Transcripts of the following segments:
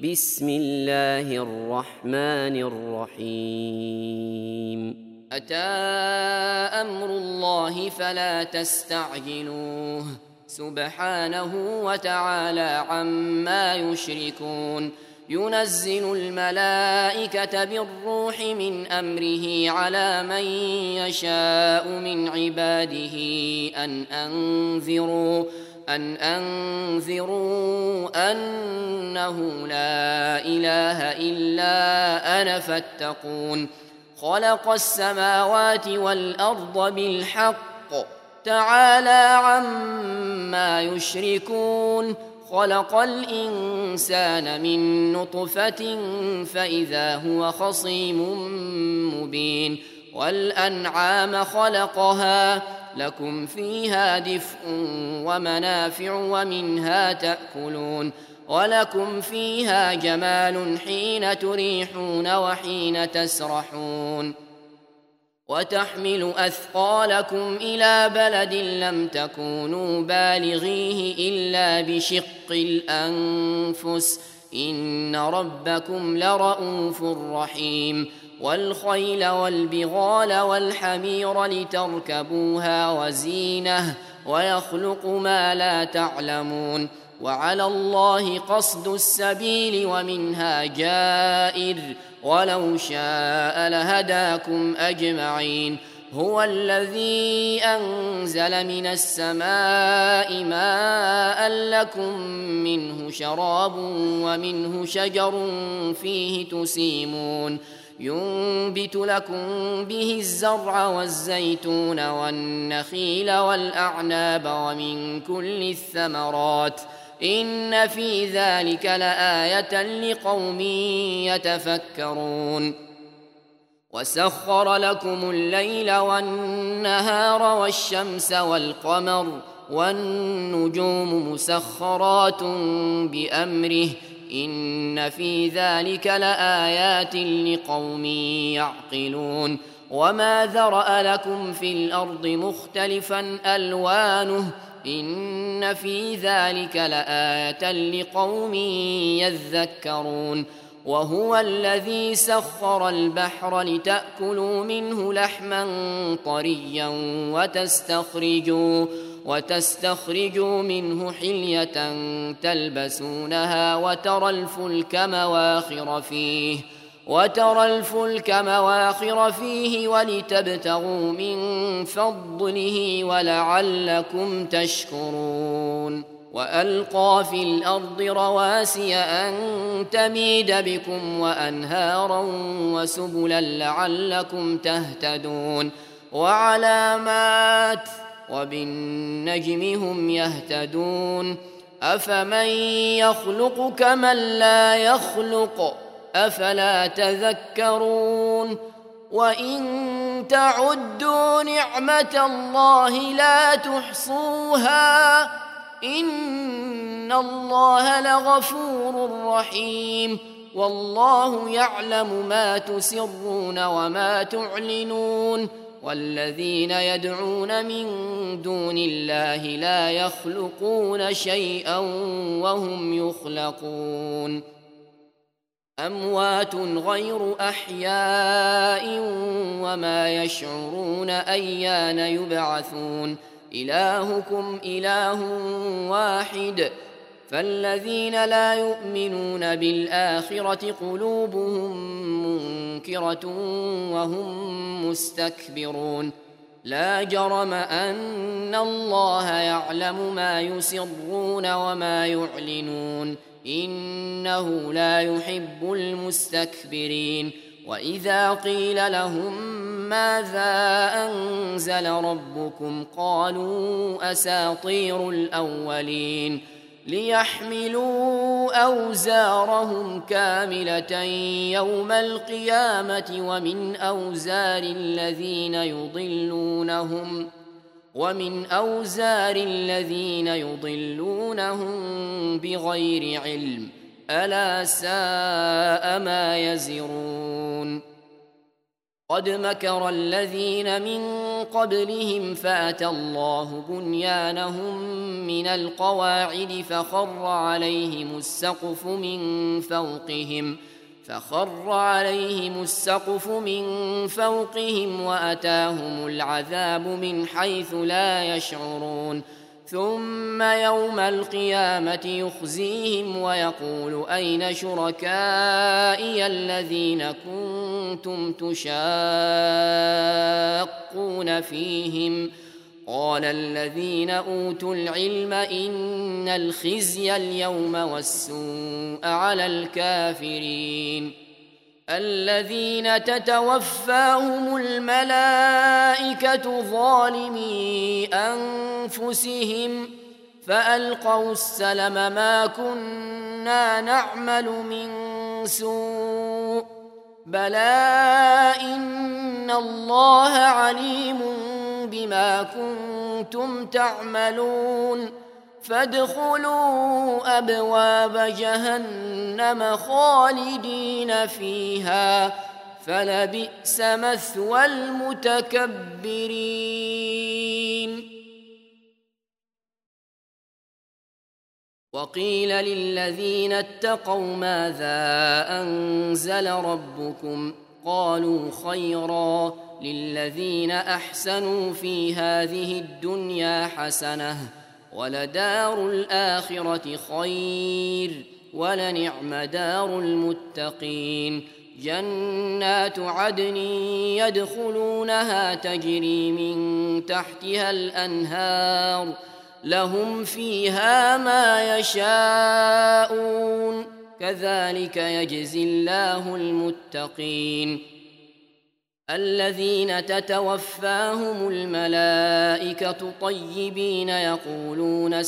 بسم الله الرحمن الرحيم أتى أمر الله فلا تستعجلوه سبحانه وتعالى عما يشركون ينزل الملائكة بالروح من أمره على من يشاء من عباده أن أنذروا أنه لا إله إلا أنا فاتقون خلق السماوات والأرض بالحق تعالى عما يشركون خلق الإنسان من نطفة فإذا هو خصيم مبين والأنعام خلقها لكم فيها دفء ومنافع ومنها تأكلون ولكم فيها جمال حين تريحون وحين تسرحون وتحمل أثقالكم إلى بلد لم تكونوا بالغيه إلا بشق الأنفس إن ربكم لرؤوف رحيم والخيل والبغال والحمير لتركبوها وزينة ويخلق ما لا تعلمون وعلى الله قصد السبيل ومنها جائر ولو شاء لهداكم أجمعين هو الذي أنزل من السماء ماء لكم منه شراب ومنه شجر فيه تسيمون ينبت لكم به الزرع والزيتون والنخيل والأعناب ومن كل الثمرات إن في ذلك لآية لقوم يتفكرون وسخر لكم الليل والنهار والشمس والقمر والنجوم مسخرات بأمره إن في ذلك لآيات لقوم يعقلون وما ذرأ لكم في الأرض مختلفا ألوانه إن في ذلك لآية لقوم يذكرون وهو الذي سخر البحر لتأكلوا منه لحما طريا وتستخرجوا منه حلية تلبسونها وترى الفلك مواخر فيه ولتبتغوا من فضله ولعلكم تشكرون وألقى في الأرض رواسي أن تميد بكم وأنهارا وسبلا لعلكم تهتدون وعلامات وبالنجم هم يهتدون أفمن يخلق كمن لا يخلق أفلا تذكرون وإن تعدوا نعمة الله لا تحصوها إن الله لغفور رحيم والله يعلم ما تسرون وما تعلنون والذين يدعون من دون الله لا يخلقون شيئا وهم يخلقون أموات غير أحياء وما يشعرون أيان يبعثون إلهكم إله واحد فالذين لا يؤمنون بالآخرة قلوبهم منكرة وهم مستكبرون لا جرم أن الله يعلم ما يسرون وما يعلنون إنه لا يحب المستكبرين وإذا قيل لهم ماذا أنزل ربكم قالوا أساطير الأولين ليحملوا أوزارهم كاملة يوم القيامة ومن أوزار الذين يضلونهم بغير علم ألا ساء ما يزرون قد مكر الذين من قبلهم فأتى الله بنيانهم من القواعد فخر عليهم السقف من فوقهم وأتاهم العذاب من حيث لا يشعرون ثم يوم القيامة يخزيهم ويقول أين شركائي الذين كنتم تشاقون فيهم قال الذين أوتوا العلم إن الخزي اليوم والسوء على الكافرين الذين تتوفاهم الملائكة ظالمي أنفسهم فألقوا السلم ما كنا نعمل من سوء بلى إن الله عليم بما كنتم تعملون فادخلوا أبواب جهنم خالدين فيها فلبئس مثوى المتكبرين وقيل للذين اتقوا ماذا أنزل ربكم قالوا خيرا للذين أحسنوا في هذه الدنيا حسنة ولدار الآخرة خير ولنعم دار المتقين جنات عدن يدخلونها تجري من تحتها الأنهار لهم فيها ما يشاءون كذلك يجزي الله المتقين الذين تتوفاهم الملائكة طيبين يقولون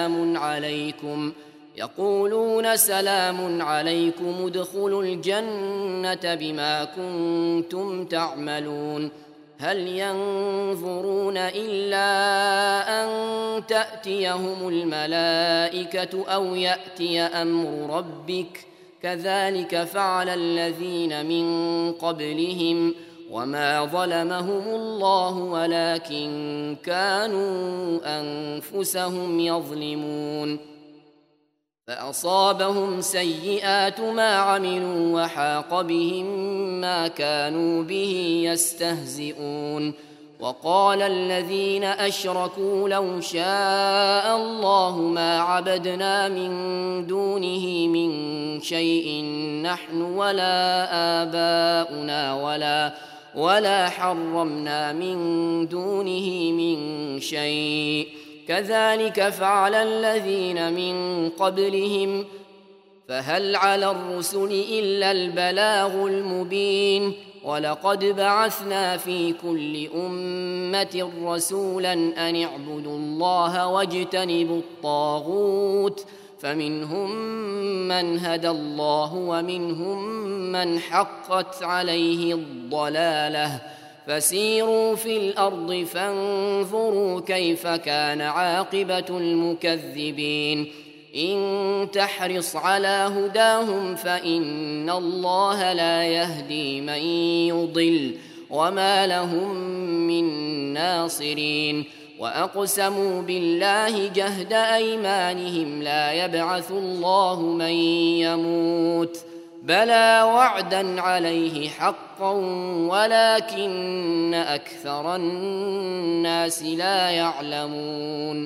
سلام عليكم ادخلوا الجنة بما كنتم تعملون هل ينظرون إلا أن تأتيهم الملائكة أو يأتي أمر ربك كذلك فعل الذين من قبلهم وما ظلمهم الله ولكن كانوا أنفسهم يظلمون فأصابهم سيئات ما عملوا وحاق بهم ما كانوا به يستهزئون وقال الذين أشركوا لو شاء الله ما عبدنا من دونه من شيء نحن ولا آباؤنا ولا حرمنا من دونه من شيء كذلك فعل الذين من قبلهم فهل على الرسل إلا البلاغ المبين ولقد بعثنا في كل أمة رسولا أن اعبدوا الله واجتنبوا الطاغوت فمنهم من هدى الله ومنهم من حقت عليه الضلالة فسيروا في الأرض فانظروا كيف كان عاقبة المكذبين إن تحرص على هداهم فإن الله لا يهدي من يضل وما لهم من ناصرين وأقسموا بالله جهد أيمانهم لا يبعث الله من يموت بلى وعدا عليه حقا ولكن أكثر الناس لا يعلمون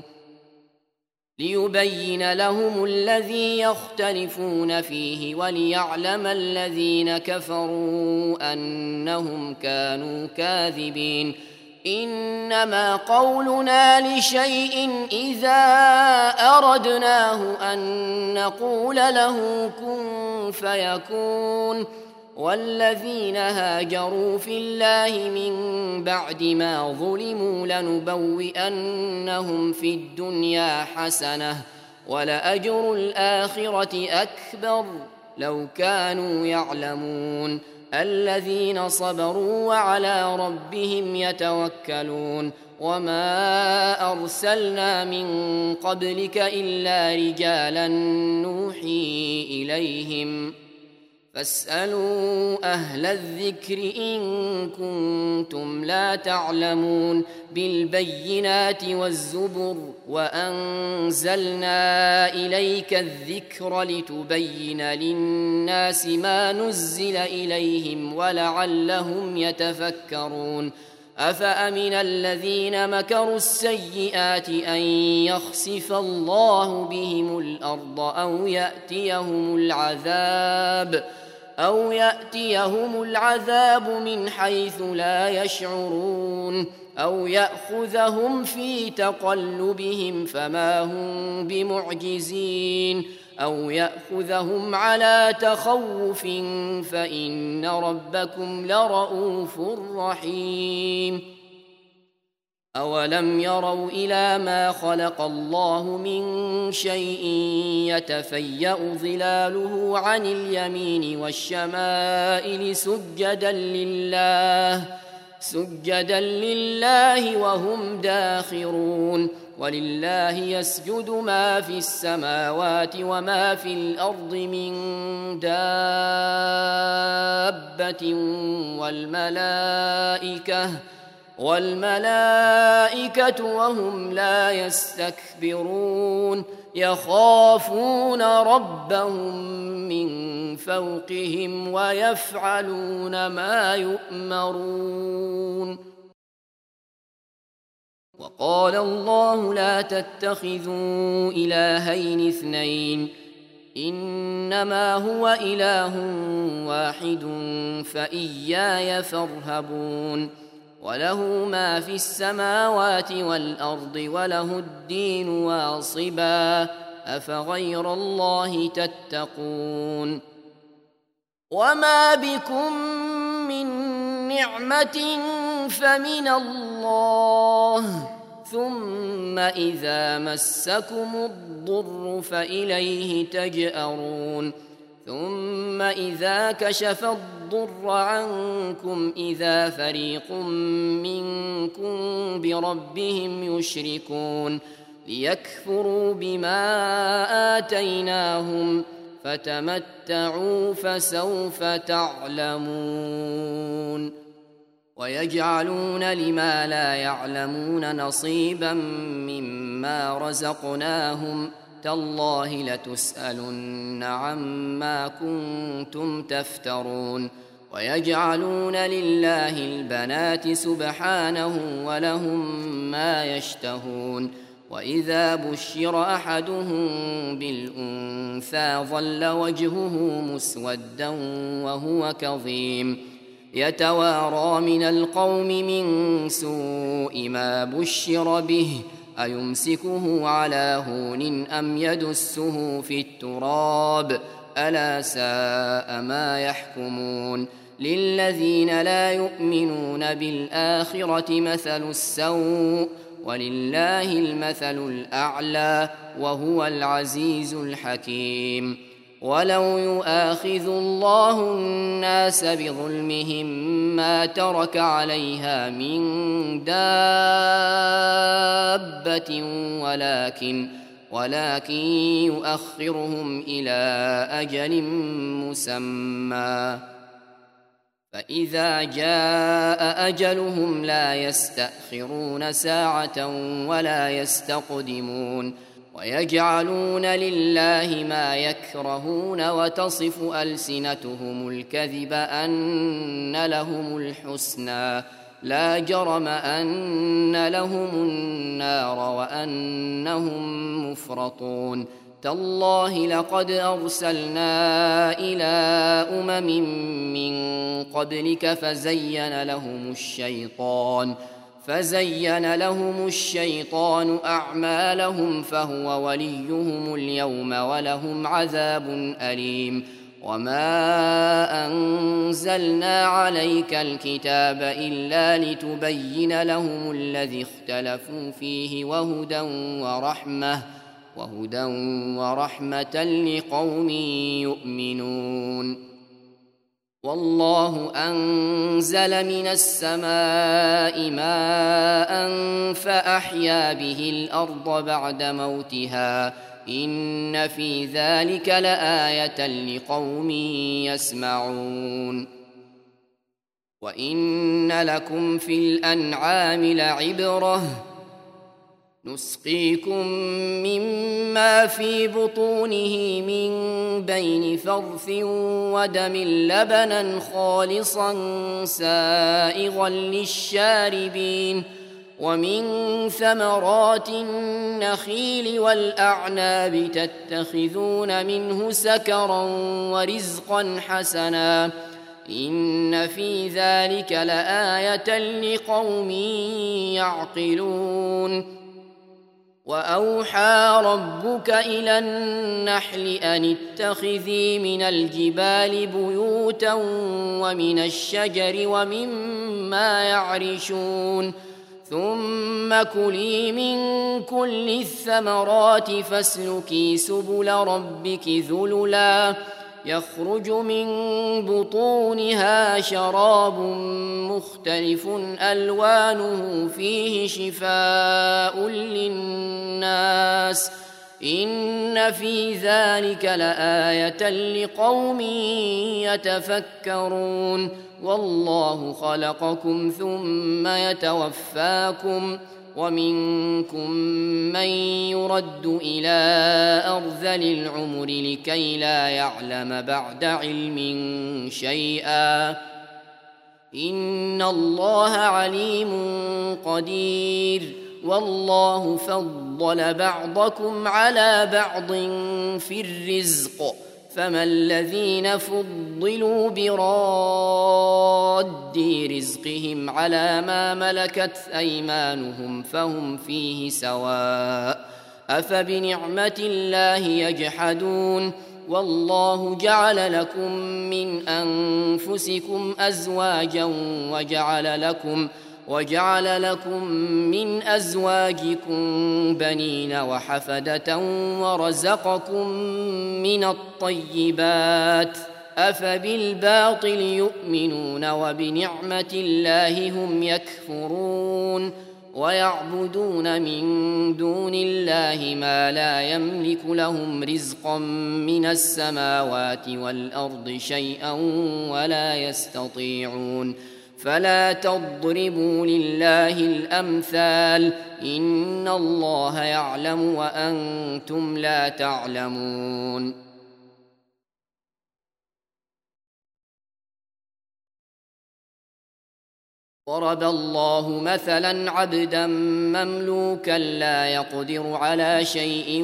ليبين لهم الذي يختلفون فيه وليعلم الذين كفروا أنهم كانوا كاذبين إنما قولنا لشيء إذا أردناه أن نقول له كن فيكون والذين هاجروا في الله من بعد ما ظلموا لنبوئنهم في الدنيا حسنة ولأجر الآخرة أكبر لو كانوا يعلمون الذين صبروا وعلى ربهم يتوكلون وما أرسلنا من قبلك إلا رجالا نوحي إليهم فاسألوا أهل الذكر إن كنتم لا تعلمون بالبينات والزبر وأنزلنا إليك الذكر لتبين للناس ما نزل إليهم ولعلهم يتفكرون أفأمن الذين مكروا السيئات أن يخسف الله بهم الأرض أو يأتيهم العذاب من حيث لا يشعرون أو يأخذهم في تقلبهم فما هم بمعجزين أو يأخذهم على تخوف فإن ربكم لرؤوف رحيم أولم يروا إلى ما خلق الله من شيء يتفيأ ظلاله عن اليمين والشمائل سجدا لله وهم داخرون ولله يسجد ما في السماوات وما في الأرض من دابة والملائكة وهم لا يستكبرون يخافون ربهم من فوقهم ويفعلون ما يؤمرون وقال الله لا تتخذوا إلهين اثنين إنما هو إله واحد فإياي فارهبون وله ما في السماوات والأرض وله الدين واصبا أفغير الله تتقون وما بكم من نعمة فمن الله ثم إذا مسكم الضر فإليه تجأرون ثم إذا كشف الضر عنكم إذا فريق منكم بربهم يشركون ليكفروا بما آتيناهم فتمتعوا فسوف تعلمون ويجعلون لما لا يعلمون نصيبا مما رزقناهم تالله لتسألن عما كنتم تفترون ويجعلون لله البنات سبحانه ولهم ما يشتهون وإذا بشر أحدهم بالأنثى ظل وجهه مسودا وهو كظيم يتوارى من القوم من سوء ما بشر به أيمسكه على هون أم يدسه في التراب ألا ساء ما يحكمون للذين لا يؤمنون بالآخرة مثل السوء ولله المثل الأعلى وهو العزيز الحكيم ولو يؤاخذ الله الناس بظلمهم ما ترك عليها من دابة ولكن يؤخرهم إلى أجل مسمى فإذا جاء أجلهم لا يستأخرون ساعة ولا يستقدمون ويجعلون لله ما يكرهون وتصف ألسنتهم الكذب أن لهم الحسنى لا جرم أن لهم النار وأنهم مفرطون تالله لقد أرسلنا إلى من قبلك فزين لهم الشيطان أعمالهم فهو وليهم اليوم ولهم عذاب أليم وما أنزلنا عليك الكتاب إلا لتبين لهم الذي اختلفوا فيه وهدى ورحمة لقوم يؤمنون والله أنزل من السماء ماء فأحيا به الأرض بعد موتها إن في ذلك لآية لقوم يسمعون وإن لكم في الأنعام لعبرة نسقيكم مما في بطونه من بين فرث ودم لبنا خالصا سائغا للشاربين ومن ثمرات النخيل والأعناب تتخذون منه سكرا ورزقا حسنا إن في ذلك لآية لقوم يعقلون وأوحى ربك إلى النحل أن اتخذي من الجبال بيوتا ومن الشجر ومما يعرشون ثم كلي من كل الثمرات فاسلكي سبل ربك ذللا يخرج من بطونها شراب مختلف ألوانه فيه شفاء للناس إن في ذلك لآية لقوم يتفكرون والله خلقكم ثم يتوفاكم ومنكم من يرد إلى أرذل العمر لكي لا يعلم بعد علم شيئا إن الله عليم قدير والله فضل بعضكم على بعض في الرزق فما الذين فضلوا براد رزقهم على ما ملكت أيمانهم فهم فيه سواء أفبنعمة الله يجحدون والله جعل لكم من أنفسكم أزواجا وجعل لكم من أزواجكم بنين وحفدة ورزقكم من الطيبات أفبالباطل يؤمنون وبنعمة الله هم يكفرون ويعبدون من دون الله ما لا يملك لهم رزقا من السماوات والأرض شيئا ولا يستطيعون فلا تضربوا لله الأمثال إن الله يعلم وأنتم لا تعلمون ضرب الله مثلا عبدا مملوكا لا يقدر على شيء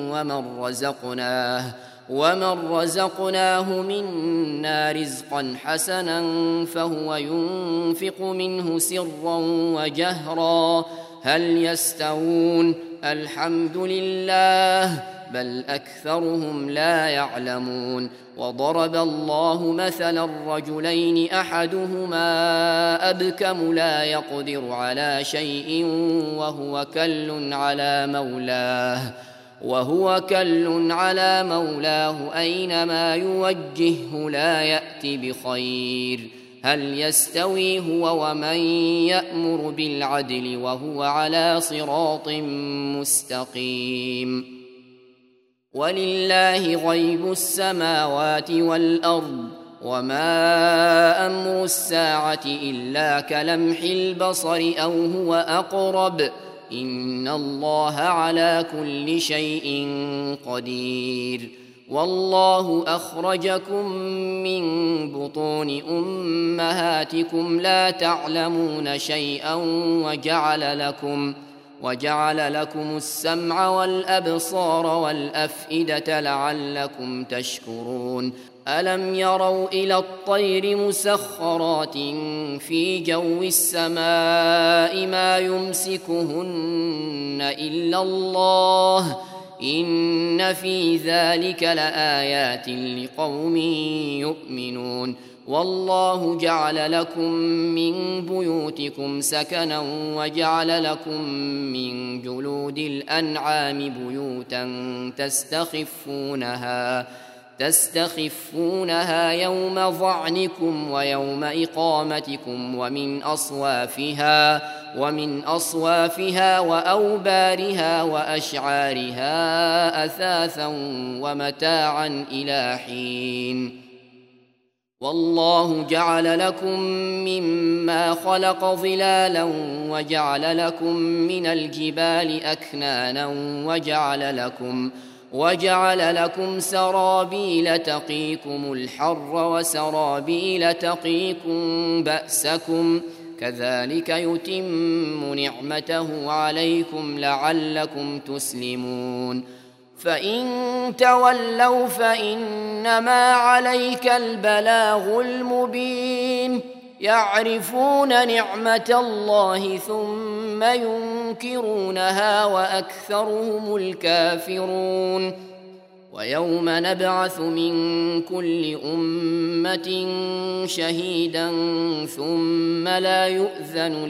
ومن رزقناه منا رزقا حسنا فهو ينفق منه سرا وجهرا هل يستوون الحمد لله بل أكثرهم لا يعلمون وضرب الله مثلا الرجلين أحدهما أبكم لا يقدر على شيء وهو كل على مولاه أينما يوجهه لا يأت بخير هل يستوي هو ومن يأمر بالعدل وهو على صراط مستقيم ولله غيب السماوات والأرض وما أمر الساعة إلا كلمح البصر أو هو أقرب إن الله على كل شيء قدير والله أخرجكم من بطون أمهاتكم لا تعلمون شيئا وجعل لكم السمع والأبصار والأفئدة لعلكم تشكرون ألم يروا إلى الطير مسخرات في جو السماء ما يمسكهن إلا الله إن في ذلك لآيات لقوم يؤمنون والله جعل لكم من بيوتكم سكنا وجعل لكم من تستخفونها يوم ظعنكم ويوم إقامتكم ومن أصوافها وأوبارها وأشعارها أثاثا ومتاعا إلى حين. والله جعل لكم مما خلق ظلالا وجعل لكم من الجبال أكنانا وجعل لكم سرابيل تقيكم الحر وسرابيل تقيكم بأسكم كذلك يتم نعمته عليكم لعلكم تسلمون. فإن تولوا فإنما عليك البلاغ المبين. يعرفون نعمة الله ثم ينكرونها وأكثرهم الكافرون. ويوم نبعث من كل أمة شهيدا ثم لا يؤذن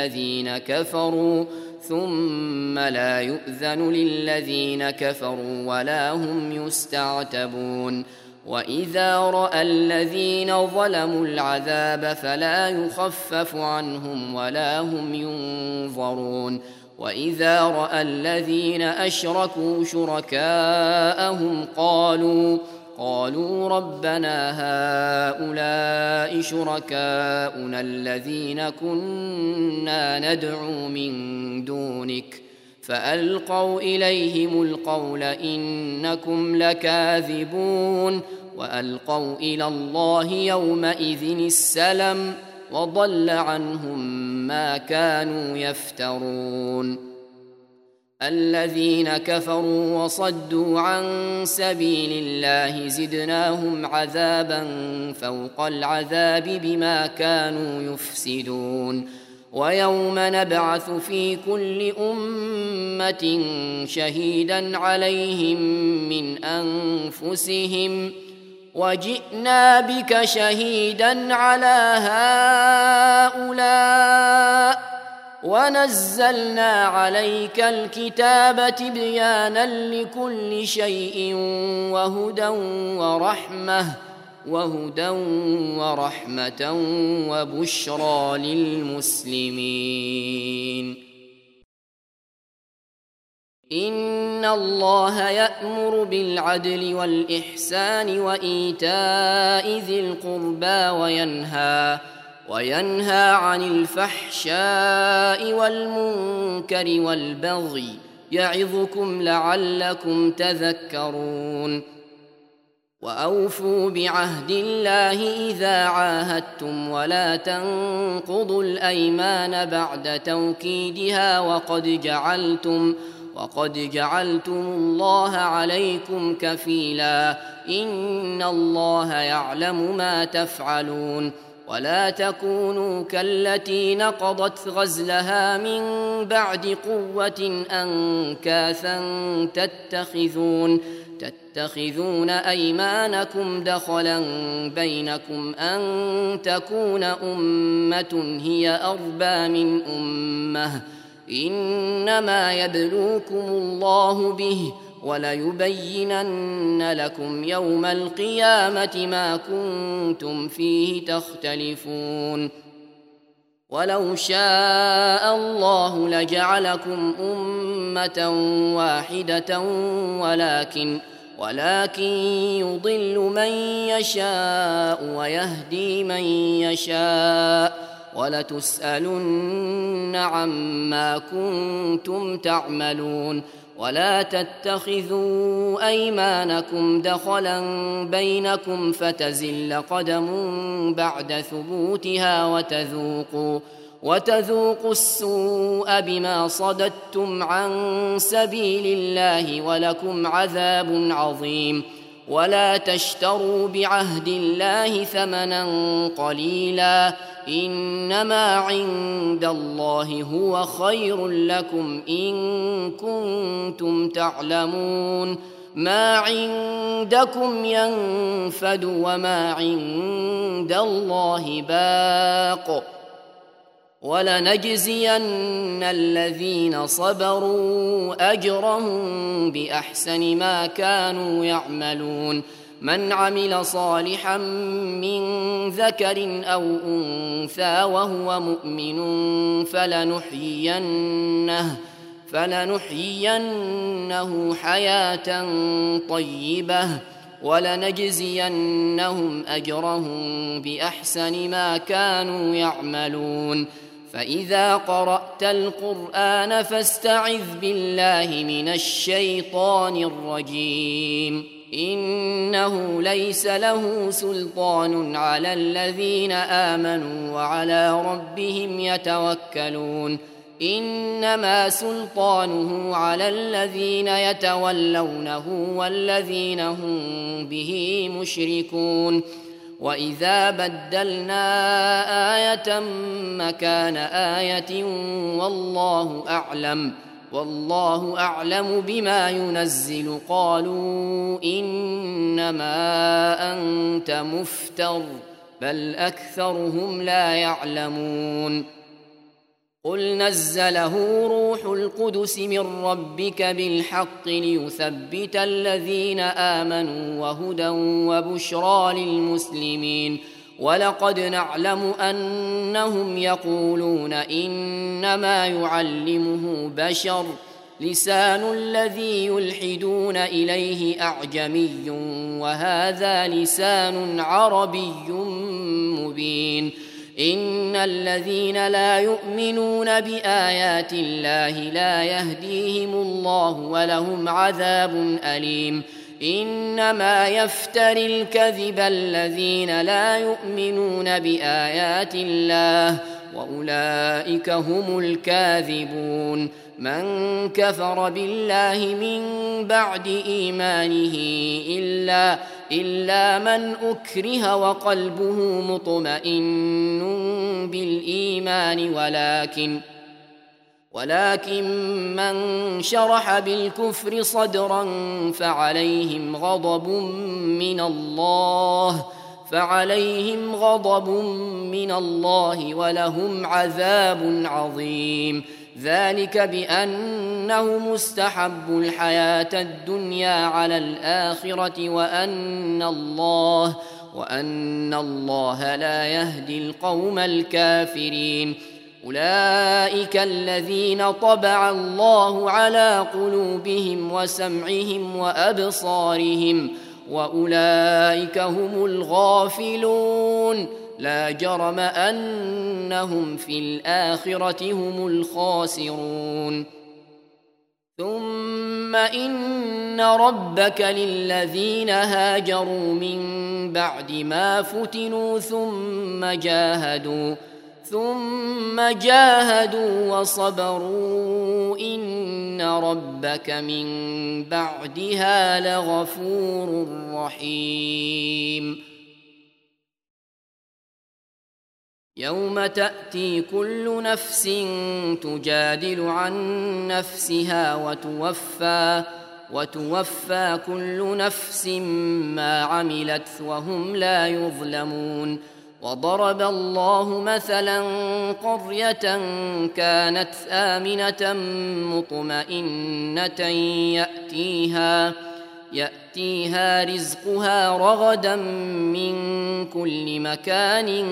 للذين كفروا ولا هم يستعتبون. وإذا رأى الذين ظلموا العذاب فلا يخفف عنهم ولا هم ينظرون. وإذا رأى الذين أشركوا شركاءهم قالوا ربنا هؤلاء شركاؤنا الذين كنا ندعو من دونك فألقوا إليهم القول إنكم لكاذبون. وألقوا إلى الله يومئذ السلم وضل عنهم ما كانوا يفترون. الذين كفروا وصدوا عن سبيل الله زدناهم عذابا فوق العذاب بما كانوا يفسدون. ويوم نبعث في كل أمة شهيدا عليهم من أنفسهم وجئنا بك شهيدا على هؤلاء ونزلنا عليك الكتاب تبيانا لكل شيء وهدى ورحمة وبشرى للمسلمين. إن الله يأمر بالعدل والإحسان وإيتاء ذي القربى وينهى عن الفحشاء والمنكر والبغي يعظكم لعلكم تذكرون. وأوفوا بعهد الله إذا عاهدتم ولا تنقضوا الأيمان بعد توكيدها وقد جعلتم الله عليكم كفيلا إن الله يعلم ما تفعلون. ولا تكونوا كالتي نقضت غزلها من بعد قوة أنكاثا تتخذون أيمانكم دخلا بينكم أن تكون أمة هي أربى من أمة إنما يبلوكم الله به وليبينن لكم يوم القيامة ما كنتم فيه تختلفون. ولو شاء الله لجعلكم أمة واحدة ولكن يضل من يشاء ويهدي من يشاء ولتسألن عما كنتم تعملون. ولا تتخذوا أيمانكم دخلا بينكم فتزل قدم بعد ثبوتها وتذوقوا السوء بما صددتم عن سبيل الله ولكم عذاب عظيم. ولا تشتروا بعهد الله ثمنا قليلا إنما عند الله هو خير لكم إن كنتم تعلمون. ما عندكم ينفد وما عند الله باق ولنجزين الذين صبروا أجرهم بأحسن ما كانوا يعملون. من عمل صالحا من ذكر أو أنثى وهو مؤمن فلنحيينه حياة طيبة ولنجزينهم أجرهم بأحسن ما كانوا يعملون. فإذا قرأت القرآن فاستعذ بالله من الشيطان الرجيم. إنه ليس له سلطان على الذين آمنوا وعلى ربهم يتوكلون. إنما سلطانه على الذين يتولونه والذين هم به مشركون. وإذا بدلنا آية مكان آية والله أعلم بما ينزل قالوا إنما أنت مفتر بل أكثرهم لا يعلمون. قل نزله روح القدس من ربك بالحق ليثبت الذين آمنوا وهدى وبشرى للمسلمين. ولقد نعلم أنهم يقولون إنما يعلمه بشر لسان الذي يلحدون إليه أعجمي وهذا لسان عربي مبين. إن الذين لا يؤمنون بآيات الله لا يهديهم الله ولهم عذاب أليم. إنما يفتري الكذب الذين لا يؤمنون بآيات الله وأولئك هم الكاذبون. من كفر بالله من بعد إيمانه إلا من أكره وقلبه مطمئن بالإيمان ولكن من شرح بالكفر صدرا فعليهم غضب من الله ولهم عذاب عظيم. ذلك بأنه مستحب الحياة الدنيا على الآخرة وأن الله لا يهدي القوم الكافرين. أولئك الذين طبع الله على قلوبهم وسمعهم وأبصارهم وأولئك هم الغافلون. لا جرم أنهم في الآخرة هم الخاسرون. ثم إن ربك للذين هاجروا من بعد ما فتنوا ثم جاهدوا وصبروا إن ربك من بعدها لغفور رحيم. يوم تأتي كل نفس تجادل عن نفسها وتوفى كل نفس ما عملت وهم لا يظلمون. وضرب الله مثلا قرية كانت آمنة مطمئنة يأتيها رزقها رغدا من كل مكان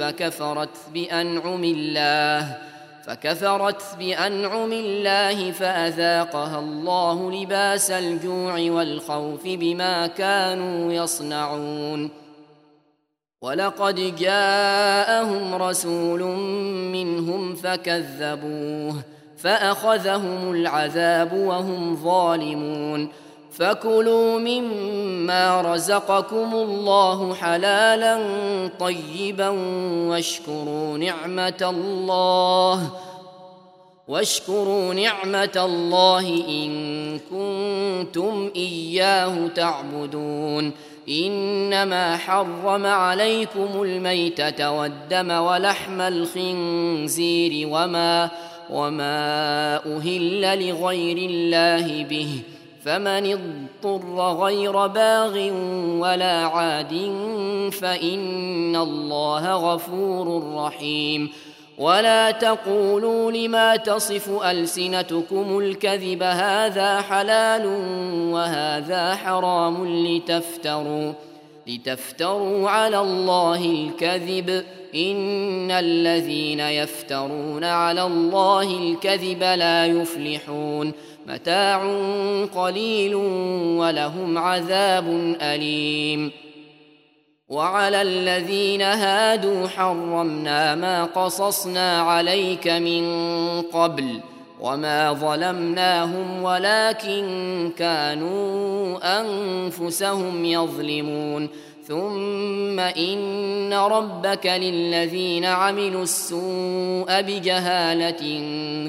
فكفرت بأنعم الله فأذاقها الله لباس الجوع والخوف بما كانوا يصنعون. ولقد جاءهم رسول منهم فكذبوه فأخذهم العذاب وهم ظالمون. فكلوا مما رزقكم الله حلالا طيبا واشكروا نعمة الله إن كنتم إياه تعبدون. إنما حرم عليكم الميتة والدم ولحم الخنزير وما أهل لغير الله به فمن اضطر غير باغ ولا عاد فإن الله غفور رحيم. ولا تقولوا لما تصف ألسنتكم الكذب هذا حلال وهذا حرام لتفتروا على الله الكذب إن الذين يفترون على الله الكذب لا يفلحون متاع قليل ولهم عذاب أليم وعلى الذين هادوا حرمنا ما قصصنا عليك من قبل وما ظلمناهم ولكن كانوا أنفسهم يظلمون ثم إن ربك للذين عملوا السوء بجهالة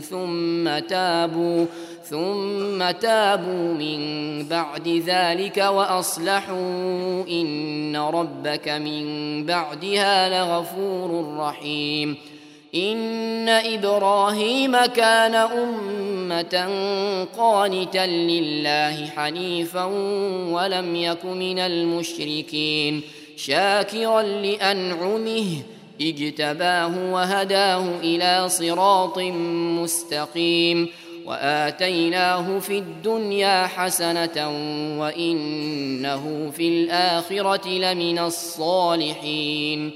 ثم تابوا من بعد ذلك وأصلحوا إن ربك من بعدها لغفور رحيم إن إبراهيم كان أمة قانتا لله حنيفا ولم يك من المشركين شاكرا لأنعمه اجتباه وهداه إلى صراط مستقيم وآتيناه في الدنيا حسنة وإنه في الآخرة لمن الصالحين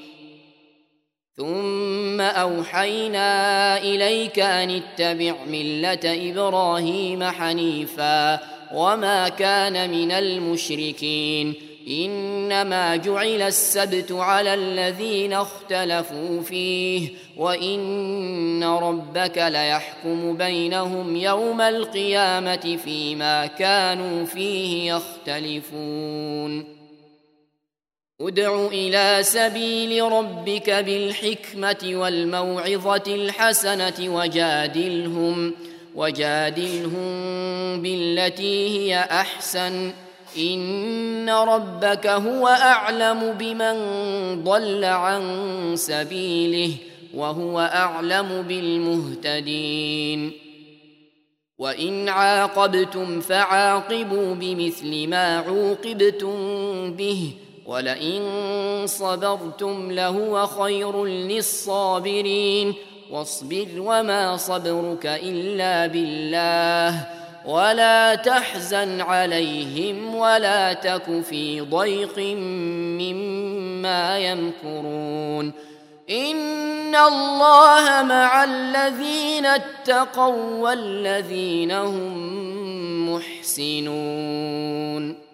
ثم أوحينا إليك أن اتبع ملة إبراهيم حنيفا وما كان من المشركين إنما جعل السبت على الذين اختلفوا فيه وإن ربك ليحكم بينهم يوم القيامة فيما كانوا فيه يختلفون ادع إلى سبيل ربك بالحكمة والموعظة الحسنة وجادلهم بالتي هي أحسن إن ربك هو أعلم بمن ضل عن سبيله وهو أعلم بالمهتدين وإن عاقبتم فعاقبوا بمثل ما عوقبتم به ولئن صبرتم لهو خير للصابرين واصبر وما صبرك إلا بالله ولا تحزن عليهم ولا تك في ضيق مما يمكرون إن الله مع الذين اتقوا والذين هم محسنون